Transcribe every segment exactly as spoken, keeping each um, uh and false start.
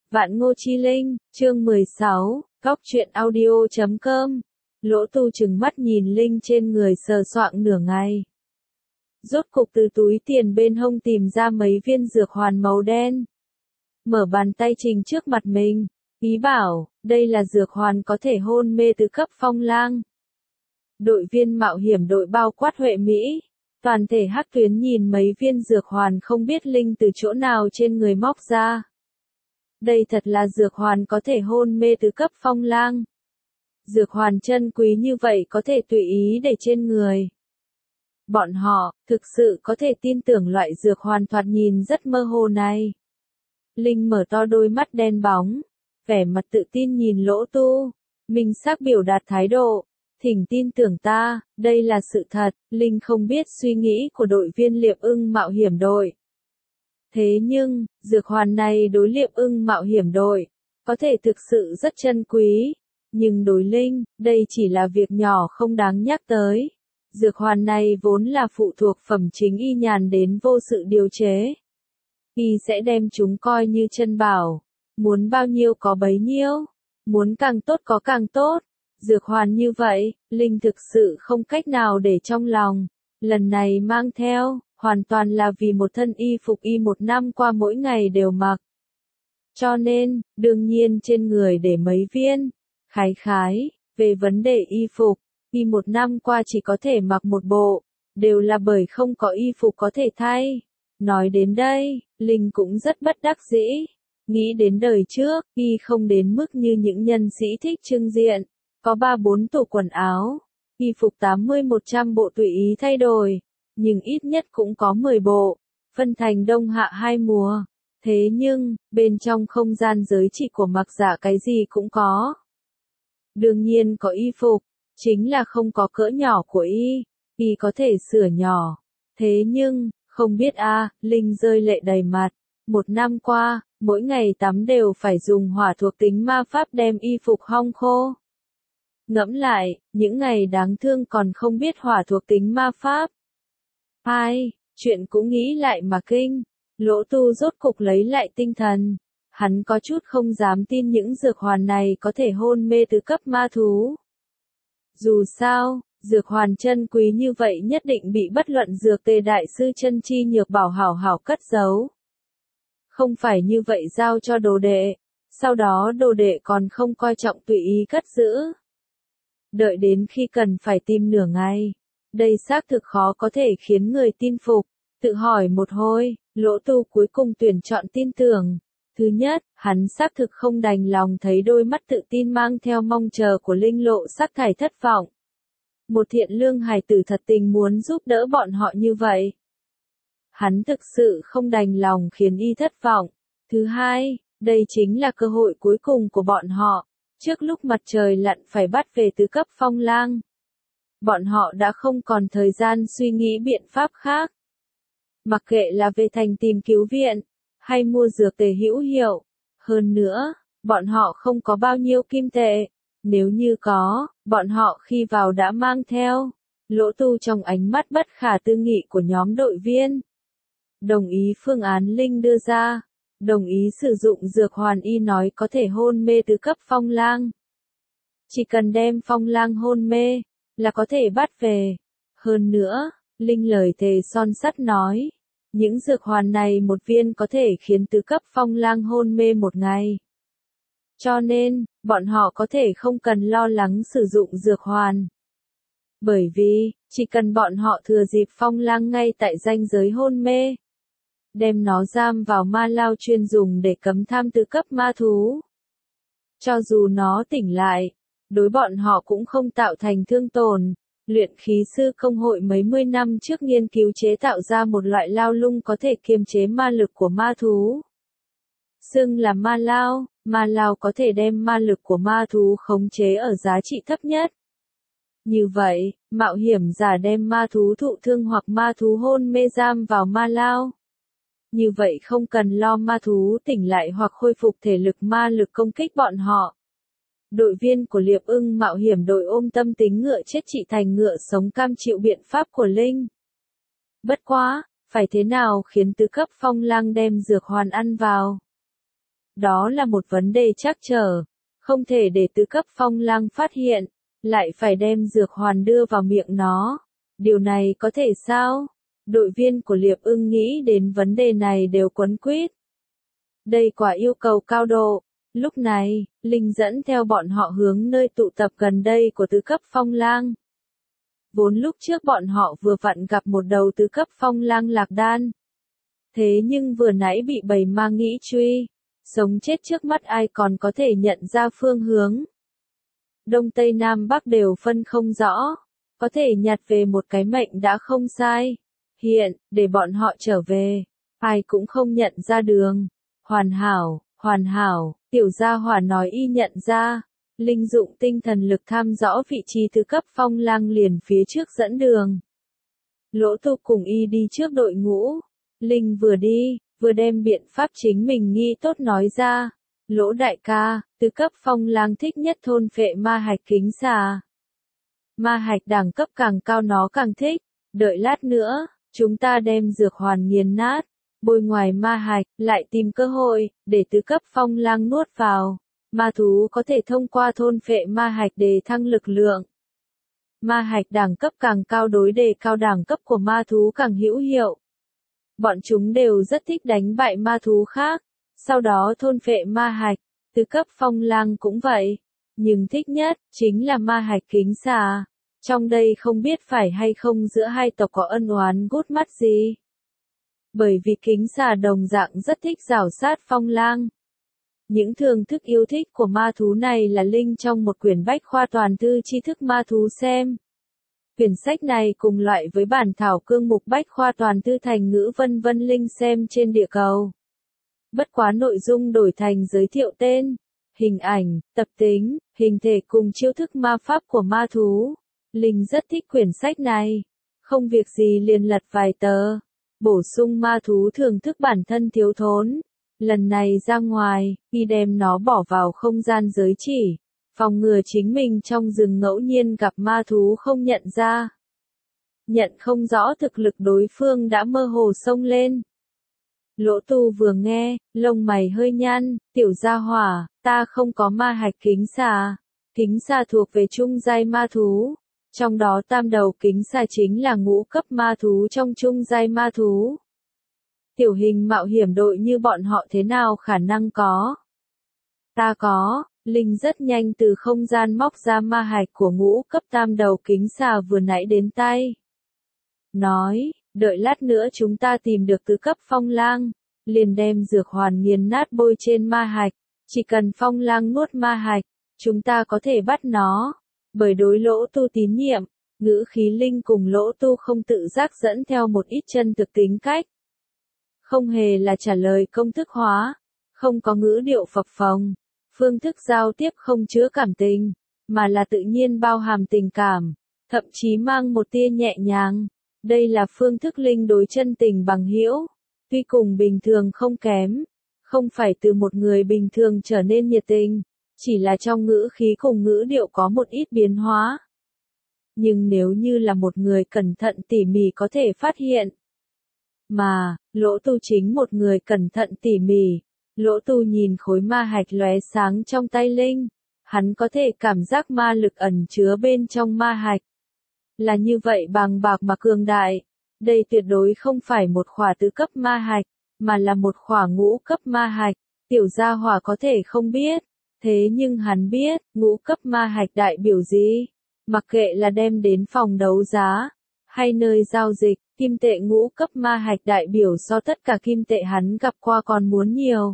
Vạn Ngô Chi Linh, chương mười sáu, Góc truyện audio chấm com. Lỗ Tu trừng mắt nhìn Linh trên người sờ soạng nửa ngày. Rốt cục từ túi tiền bên hông tìm ra mấy viên dược hoàn màu đen. Mở bàn tay trình trước mặt mình, ý bảo, đây là dược hoàn có thể hôn mê tứ cấp phong lang. Đội viên mạo hiểm đội bao quát Huệ Mỹ, toàn thể hắc tuyến nhìn mấy viên dược hoàn không biết Linh từ chỗ nào trên người móc ra. Đây thật là dược hoàn có thể hôn mê tứ cấp phong lang. Dược hoàn chân quý như vậy có thể tùy ý để trên người. Bọn họ, thực sự có thể tin tưởng loại dược hoàn thoạt nhìn rất mơ hồ này. Linh mở to đôi mắt đen bóng, vẻ mặt tự tin nhìn Lỗ Tu, minh xác biểu đạt thái độ, thỉnh tin tưởng ta, đây là sự thật. Linh không biết suy nghĩ của đội viên Liệp Ưng mạo hiểm đội. Thế nhưng, dược hoàn này đối Liệp Ưng mạo hiểm đội, có thể thực sự rất chân quý, nhưng đối Linh, đây chỉ là việc nhỏ không đáng nhắc tới. Dược hoàn này vốn là phụ thuộc phẩm chính y nhàn đến vô sự điều chế. Y sẽ đem chúng coi như chân bảo, muốn bao nhiêu có bấy nhiêu, muốn càng tốt có càng tốt. Dược hoàn như vậy, Linh thực sự không cách nào để trong lòng. Lần này mang theo, hoàn toàn là vì một thân y phục y một năm qua mỗi ngày đều mặc. Cho nên, đương nhiên trên người để mấy viên. Khái khái, về vấn đề y phục, y một năm qua chỉ có thể mặc một bộ, đều là bởi không có y phục có thể thay. Nói đến đây, Linh cũng rất bất đắc dĩ. Nghĩ đến đời trước, y không đến mức như những nhân sĩ thích trưng diện. Có ba bốn tủ quần áo, y phục tám mươi một trăm bộ tùy ý thay đổi, nhưng ít nhất cũng có mười bộ, phân thành đông hạ hai mùa. Thế nhưng, bên trong không gian giới trị của mặc giả cái gì cũng có. Đương nhiên có y phục, chính là không có cỡ nhỏ của y, y có thể sửa nhỏ. Thế nhưng, không biết a, à, Linh rơi lệ đầy mặt. Một năm qua, mỗi ngày tắm đều phải dùng hỏa thuộc tính ma pháp đem y phục hong khô. Ngẫm lại, những ngày đáng thương còn không biết hỏa thuộc tính ma pháp. Hai, chuyện cũng nghĩ lại mà kinh. Lỗ Tu rốt cục lấy lại tinh thần. Hắn có chút không dám tin những dược hoàn này có thể hôn mê tứ cấp ma thú. Dù sao, dược hoàn chân quý như vậy nhất định bị bất luận dược tề đại sư chân chi nhược bảo hảo hảo cất giấu. Không phải như vậy giao cho đồ đệ, sau đó đồ đệ còn không coi trọng tùy ý cất giữ. Đợi đến khi cần phải tìm nửa ngày, đây xác thực khó có thể khiến người tin phục. Tự hỏi một hồi, Lỗ Tu cuối cùng tuyển chọn tin tưởng. Thứ nhất, hắn xác thực không đành lòng thấy đôi mắt tự tin mang theo mong chờ của Linh lộ sắc thải thất vọng. Một thiện lương hài tử thật tình muốn giúp đỡ bọn họ như vậy. Hắn thực sự không đành lòng khiến y thất vọng. Thứ hai, đây chính là cơ hội cuối cùng của bọn họ. Trước lúc mặt trời lặn phải bắt về tứ cấp phong lang. Bọn họ đã không còn thời gian suy nghĩ biện pháp khác. Mặc kệ là về thành tìm cứu viện, hay mua dược tề hữu hiệu. Hơn nữa, bọn họ không có bao nhiêu kim tệ. Nếu như có, bọn họ khi vào đã mang theo. Lỗ Tu trong ánh mắt bất khả tư nghị của nhóm đội viên. Đồng ý phương án Linh đưa ra. Đồng ý sử dụng dược hoàn y nói có thể hôn mê tứ cấp phong lang. Chỉ cần đem phong lang hôn mê, là có thể bắt về. Hơn nữa, Linh lời thề son sắt nói, những dược hoàn này một viên có thể khiến tứ cấp phong lang hôn mê một ngày. Cho nên, bọn họ có thể không cần lo lắng sử dụng dược hoàn. Bởi vì, chỉ cần bọn họ thừa dịp phong lang ngay tại ranh giới hôn mê, đem nó giam vào ma lao chuyên dùng để cấm tham tứ cấp ma thú. Cho dù nó tỉnh lại, đối bọn họ cũng không tạo thành thương tổn. Luyện khí sư công hội mấy mươi năm trước nghiên cứu chế tạo ra một loại lao lung có thể kiềm chế ma lực của ma thú. Xưng là ma lao, ma lao có thể đem ma lực của ma thú khống chế ở giá trị thấp nhất. Như vậy, mạo hiểm giả đem ma thú thụ thương hoặc ma thú hôn mê giam vào ma lao. Như vậy không cần lo ma thú tỉnh lại hoặc khôi phục thể lực ma lực công kích bọn họ. Đội viên của Liệp Ưng mạo hiểm đội ôm tâm tính ngựa chết trị thành ngựa sống cam chịu biện pháp của Linh. Bất quá, phải thế nào khiến tứ cấp phong lang đem dược hoàn ăn vào? Đó là một vấn đề trắc trở, không thể để tứ cấp phong lang phát hiện, lại phải đem dược hoàn đưa vào miệng nó. Điều này có thể sao? Đội viên của Liệp Ưng nghĩ đến vấn đề này đều quấn quýt. Đây quả yêu cầu cao độ. Lúc này, Linh dẫn theo bọn họ hướng nơi tụ tập gần đây của tứ cấp phong lang. Vốn lúc trước bọn họ vừa vặn gặp một đầu tứ cấp phong lang lạc đan. Thế nhưng vừa nãy bị bầy ma nghĩ truy, sống chết trước mắt ai còn có thể nhận ra phương hướng. Đông Tây Nam Bắc đều phân không rõ, có thể nhặt về một cái mệnh đã không sai. Hiện, để bọn họ trở về, ai cũng không nhận ra đường. Hoàn hảo, hoàn hảo, tiểu gia hỏa nói y nhận ra. Linh dụng tinh thần lực tham rõ vị trí tứ cấp phong lang liền phía trước dẫn đường. Lỗ Tu cùng y đi trước đội ngũ. Linh vừa đi, vừa đem biện pháp chính mình nghi tốt nói ra. Lỗ đại ca, tứ cấp phong lang thích nhất thôn phệ ma hạch kính xà. Ma hạch đẳng cấp càng cao nó càng thích. Đợi lát nữa, chúng ta đem dược hoàn nghiền nát, bôi ngoài ma hạch, lại tìm cơ hội, để tứ cấp phong lang nuốt vào. Ma thú có thể thông qua thôn phệ ma hạch để thăng lực lượng. Ma hạch đẳng cấp càng cao đối đề cao đẳng cấp của ma thú càng hữu hiệu. Bọn chúng đều rất thích đánh bại ma thú khác, sau đó thôn phệ ma hạch, tứ cấp phong lang cũng vậy. Nhưng thích nhất, chính là ma hạch kính xà. Trong đây không biết phải hay không giữa hai tộc có ân oán gút mắt gì. Bởi vì kính xà đồng dạng rất thích rảo sát phong lang. Những thưởng thức yêu thích của ma thú này là Linh trong một quyển bách khoa toàn thư tri thức ma thú xem. Quyển sách này cùng loại với bản thảo cương mục bách khoa toàn thư thành ngữ vân vân Linh xem trên địa cầu. Bất quá nội dung đổi thành giới thiệu tên, hình ảnh, tập tính, hình thể cùng chiêu thức ma pháp của ma thú. Linh rất thích quyển sách này. Không việc gì liền lật vài tờ. Bổ sung ma thú thưởng thức bản thân thiếu thốn. Lần này ra ngoài, y đem nó bỏ vào không gian giới chỉ, phòng ngừa chính mình trong rừng ngẫu nhiên gặp ma thú không nhận ra. Nhận không rõ thực lực đối phương đã mơ hồ xông lên. Lỗ Tu vừa nghe, lông mày hơi nhăn, tiểu gia hỏa, ta không có ma hạch kính xà. Kính xà thuộc về trung giai ma thú. Trong đó tam đầu kính xà chính là ngũ cấp ma thú trong trung giai ma thú. Tiểu hình mạo hiểm đội như bọn họ thế nào khả năng có? Ta có, Linh rất nhanh từ không gian móc ra ma hạch của ngũ cấp tam đầu kính xà vừa nãy đến tay. Nói, đợi lát nữa chúng ta tìm được tứ cấp phong lang, liền đem dược hoàn nghiền nát bôi trên ma hạch, chỉ cần phong lang nuốt ma hạch, chúng ta có thể bắt nó. Bởi đối Lỗ Tu tín nhiệm, ngữ khí Linh cùng Lỗ Tu không tự giác dẫn theo một ít chân thực tính cách. Không hề là trả lời công thức hóa, không có ngữ điệu phập phồng, phương thức giao tiếp không chứa cảm tình, mà là tự nhiên bao hàm tình cảm, thậm chí mang một tia nhẹ nhàng. Đây là phương thức Linh đối chân tình bằng hữu, tuy cùng bình thường không kém, không phải từ một người bình thường trở nên nhiệt tình, chỉ là trong ngữ khí cùng ngữ điệu có một ít biến hóa. Nhưng nếu như là một người cẩn thận tỉ mỉ có thể phát hiện. Mà, Lỗ Tu chính một người cẩn thận tỉ mỉ. Lỗ Tu nhìn khối ma hạch lóe sáng trong tay Linh. Hắn có thể cảm giác ma lực ẩn chứa bên trong ma hạch. Là như vậy bàng bạc mà cường đại. Đây tuyệt đối không phải một khỏa tứ cấp ma hạch, mà là một khỏa ngũ cấp ma hạch. Tiểu gia hỏa có thể không biết. Thế nhưng hắn biết, ngũ cấp ma hạch đại biểu gì? Mặc kệ là đem đến phòng đấu giá, hay nơi giao dịch, kim tệ ngũ cấp ma hạch đại biểu so tất cả kim tệ hắn gặp qua còn muốn nhiều.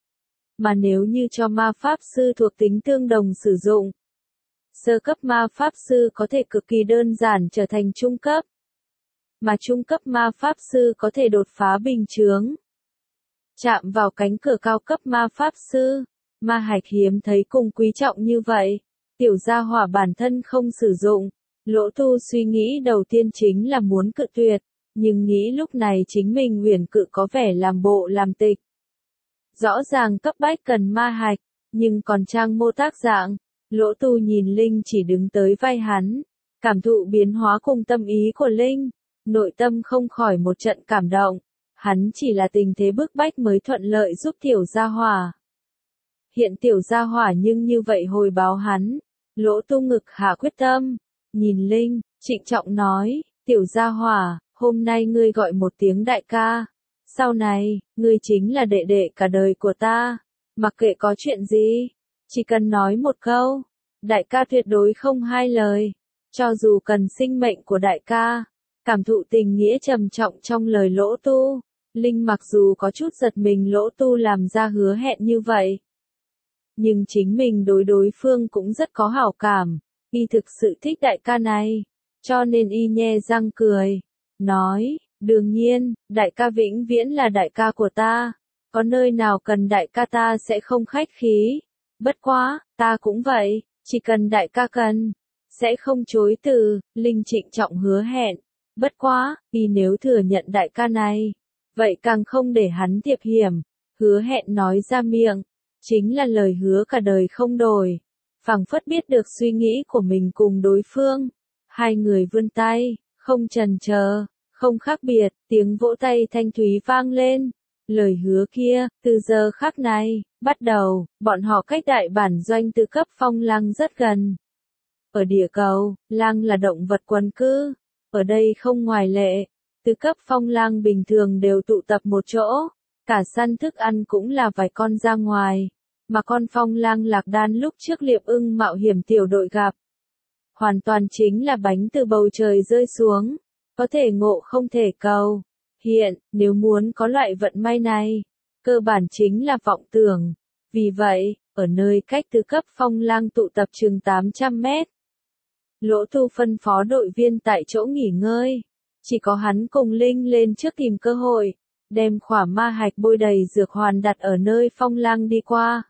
Mà nếu như cho ma pháp sư thuộc tính tương đồng sử dụng, sơ cấp ma pháp sư có thể cực kỳ đơn giản trở thành trung cấp, mà trung cấp ma pháp sư có thể đột phá bình chướng, chạm vào cánh cửa cao cấp ma pháp sư. Ma hạch hiếm thấy cùng quý trọng như vậy, tiểu gia hỏa bản thân không sử dụng. Lỗ Tu suy nghĩ đầu tiên chính là muốn cự tuyệt, nhưng nghĩ lúc này chính mình huyền cự có vẻ làm bộ làm tịch. Rõ ràng cấp bách cần ma hạch, nhưng còn trang mô tác dạng. Lỗ Tu nhìn Linh chỉ đứng tới vai hắn, cảm thụ biến hóa cùng tâm ý của Linh, nội tâm không khỏi một trận cảm động. Hắn chỉ là tình thế bức bách mới thuận lợi giúp tiểu gia hỏa. hiện tiểu gia hỏa nhưng như vậy hồi báo hắn. Lỗ Tu ngực hạ quyết tâm, nhìn Linh, trịnh trọng nói, tiểu gia hỏa, hôm nay ngươi gọi một tiếng đại ca. Sau này, ngươi chính là đệ đệ cả đời của ta. Mặc kệ có chuyện gì, chỉ cần nói một câu, đại ca tuyệt đối không hai lời. Cho dù cần sinh mệnh của đại ca, cảm thụ tình nghĩa trầm trọng trong lời Lỗ Tu. Linh mặc dù có chút giật mình Lỗ Tu làm ra hứa hẹn như vậy, nhưng chính mình đối đối phương cũng rất có hảo cảm, y thực sự thích đại ca này, cho nên y nhe răng cười, nói, đương nhiên, đại ca vĩnh viễn là đại ca của ta, có nơi nào cần đại ca ta sẽ không khách khí, bất quá, ta cũng vậy, chỉ cần đại ca cần, sẽ không chối từ. Linh trịnh trọng hứa hẹn, bất quá, y nếu thừa nhận đại ca này, vậy càng không để hắn thiệp hiểm, hứa hẹn nói ra miệng, chính là lời hứa cả đời không đổi. Phảng phất biết được suy nghĩ của mình cùng đối phương, hai người vươn tay, không chần chờ, không khác biệt, tiếng vỗ tay thanh thúy vang lên. Lời hứa kia, từ giờ khắc này, bắt đầu, bọn họ cách đại bản doanh Tứ Cấp Phong Lăng rất gần. Ở địa cầu, lang là động vật quần cư, ở đây không ngoại lệ, Tứ Cấp Phong Lang bình thường đều tụ tập một chỗ, cả săn thức ăn cũng là vài con ra ngoài, mà con Phong Lang Lạc Đan lúc trước Liệp Ưng mạo hiểm tiểu đội gặp. Hoàn toàn chính là bánh từ bầu trời rơi xuống, có thể ngộ không thể cầu. Hiện, nếu muốn có loại vận may này, cơ bản chính là vọng tưởng. Vì vậy, ở nơi cách Tứ Cấp Phong Lang tụ tập chừng tám trăm mét, Lỗ Tu phân phó đội viên tại chỗ nghỉ ngơi. Chỉ có hắn cùng Linh lên trước tìm cơ hội, đem khỏa ma hạch bôi đầy dược hoàn đặt ở nơi Phong Lang đi qua.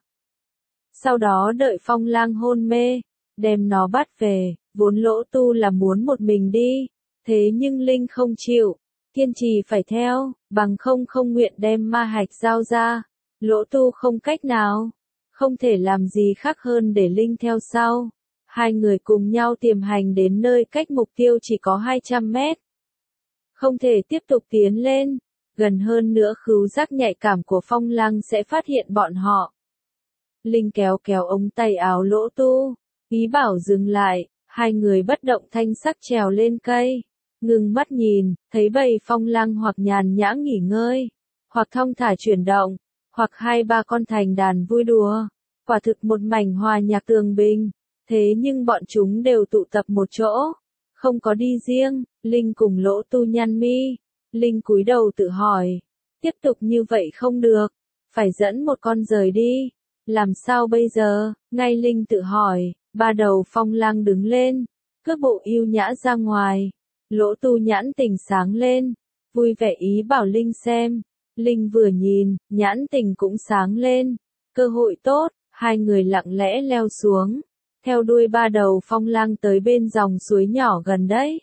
Sau đó đợi Phong Lang hôn mê, đem nó bắt về, vốn Lỗ Tu là muốn một mình đi, thế nhưng Linh không chịu, kiên trì phải theo, bằng không không nguyện đem ma hạch giao ra. Lỗ Tu không cách nào, không thể làm gì khác hơn để Linh theo sau. Hai người cùng nhau tiềm hành đến nơi cách mục tiêu chỉ có hai trăm mét. Không thể tiếp tục tiến lên, gần hơn nữa khứu giác nhạy cảm của Phong Lang sẽ phát hiện bọn họ. Linh kéo kéo ống tay áo Lỗ Tu, ý bảo dừng lại, hai người bất động thanh sắc trèo lên cây, ngừng mắt nhìn, thấy bầy Phong Lang hoặc nhàn nhã nghỉ ngơi, hoặc thong thả chuyển động, hoặc hai ba con thành đàn vui đùa, quả thực một mảnh hòa nhạc tường bình, thế nhưng bọn chúng đều tụ tập một chỗ, không có đi riêng. Linh cùng Lỗ Tu nhăn mi, Linh cúi đầu tự hỏi, tiếp tục như vậy không được, phải dẫn một con rời đi, làm sao bây giờ? Ngay Linh tự hỏi, ba đầu Phong Lang đứng lên, cước bộ yêu nhã ra ngoài. Lỗ Tu nhãn tình sáng lên, vui vẻ ý bảo Linh xem. Linh vừa nhìn, nhãn tình cũng sáng lên, cơ hội tốt, hai người lặng lẽ leo xuống, theo đuôi ba đầu Phong Lang tới bên dòng suối nhỏ gần đấy.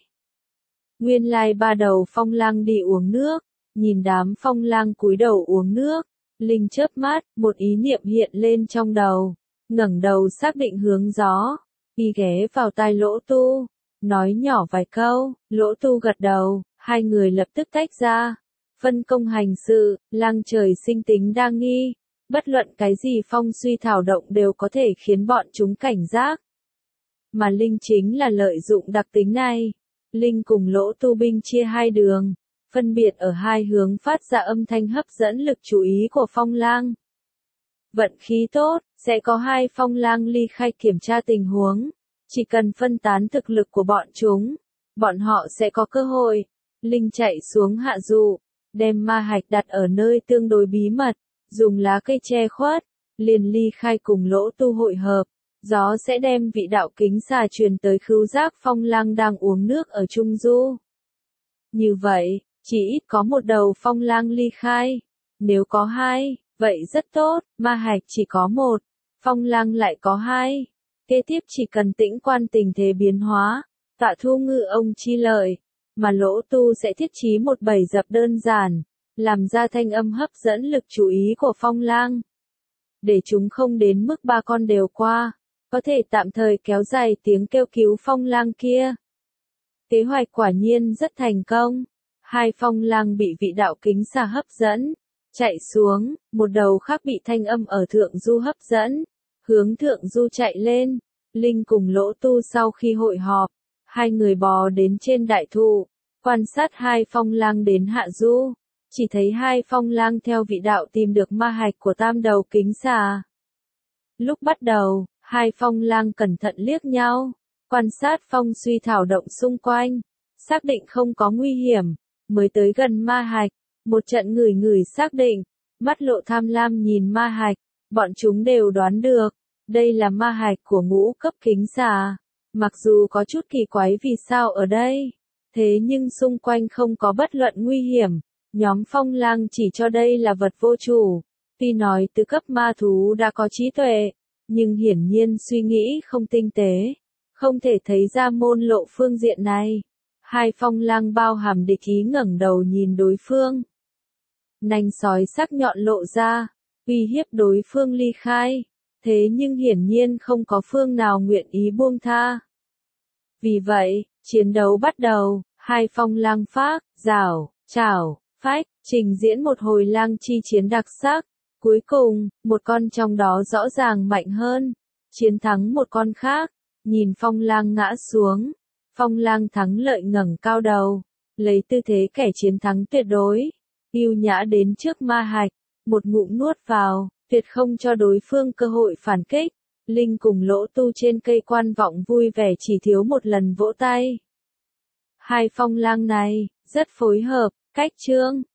Nguyên lai ba đầu Phong Lang đi uống nước, nhìn đám Phong Lang cúi đầu uống nước, Linh chớp mắt, một ý niệm hiện lên trong đầu, ngẩng đầu xác định hướng gió, y ghé vào tai Lỗ Tu, nói nhỏ vài câu. Lỗ Tu gật đầu, hai người lập tức tách ra, phân công hành sự. Lang trời sinh tính đa nghi, bất luận cái gì phong suy thảo động đều có thể khiến bọn chúng cảnh giác. Mà Linh chính là lợi dụng đặc tính này. Linh cùng Lỗ Tu binh chia hai đường, phân biệt ở hai hướng phát ra âm thanh hấp dẫn lực chú ý của Phong Lang. Vận khí tốt, sẽ có hai Phong Lang ly khai kiểm tra tình huống. Chỉ cần phân tán thực lực của bọn chúng, bọn họ sẽ có cơ hội. Linh chạy xuống hạ dụ, đem ma hạch đặt ở nơi tương đối bí mật, dùng lá cây che khuất, liền ly khai cùng Lỗ Tu hội hợp. Gió sẽ đem vị đạo kính xà truyền tới khứu giác Phong Lang đang uống nước ở trung du. Như vậy, chỉ ít có một đầu Phong Lang ly khai. Nếu có hai, vậy rất tốt, ma hạch chỉ có một, Phong Lang lại có hai. Kế tiếp chỉ cần tĩnh quan tình thế biến hóa, Tạ Thu ngư ông chi lợi, mà Lỗ Tu sẽ thiết trí một bẫy dập đơn giản, làm ra thanh âm hấp dẫn lực chú ý của Phong Lang. Để chúng không đến mức ba con đều qua, có thể tạm thời kéo dài tiếng kêu cứu Phong Lang kia. Kế hoạch quả nhiên rất thành công. Hai Phong Lang bị vị đạo kính xà hấp dẫn, chạy xuống, một đầu khác bị thanh âm ở thượng du hấp dẫn, hướng thượng du chạy lên. Linh cùng Lỗ Tu sau khi hội họp, hai người bò đến trên đại thụ, quan sát hai phong lang đến hạ du, chỉ thấy hai phong lang theo vị đạo tìm được ma hạch của tam đầu kính xà. Lúc bắt đầu, hai phong lang cẩn thận liếc nhau, quan sát phong suy thảo động xung quanh, xác định không có nguy hiểm, mới tới gần ma hạch, một trận ngửi ngửi xác định, mắt lộ tham lam nhìn ma hạch, bọn chúng đều đoán được, đây là ma hạch của ngũ cấp kính xà. Mặc dù có chút kỳ quái vì sao ở đây, thế nhưng xung quanh không có bất luận nguy hiểm, nhóm phong lang chỉ cho đây là vật vô chủ, tuy nói tứ cấp ma thú đã có trí tuệ, nhưng hiển nhiên suy nghĩ không tinh tế, không thể thấy ra môn lộ phương diện này. Hai phong lang bao hàm địch ý ngẩng đầu nhìn đối phương. Nanh sói sắc nhọn lộ ra, uy hiếp đối phương ly khai, thế nhưng hiển nhiên không có phương nào nguyện ý buông tha. Vì vậy, chiến đấu bắt đầu, hai phong lang phác, rảo, chảo, phách, trình diễn một hồi lang chi chiến đặc sắc. Cuối cùng, một con trong đó rõ ràng mạnh hơn, chiến thắng một con khác, nhìn phong lang ngã xuống. Phong lang thắng lợi ngẩng cao đầu, lấy tư thế kẻ chiến thắng tuyệt đối, yêu nhã đến trước ma hạch, một ngụm nuốt vào, tuyệt không cho đối phương cơ hội phản kích. Linh cùng Lỗ Tu trên cây quan vọng vui vẻ chỉ thiếu một lần vỗ tay. Hai phong lang này, rất phối hợp, cách chương.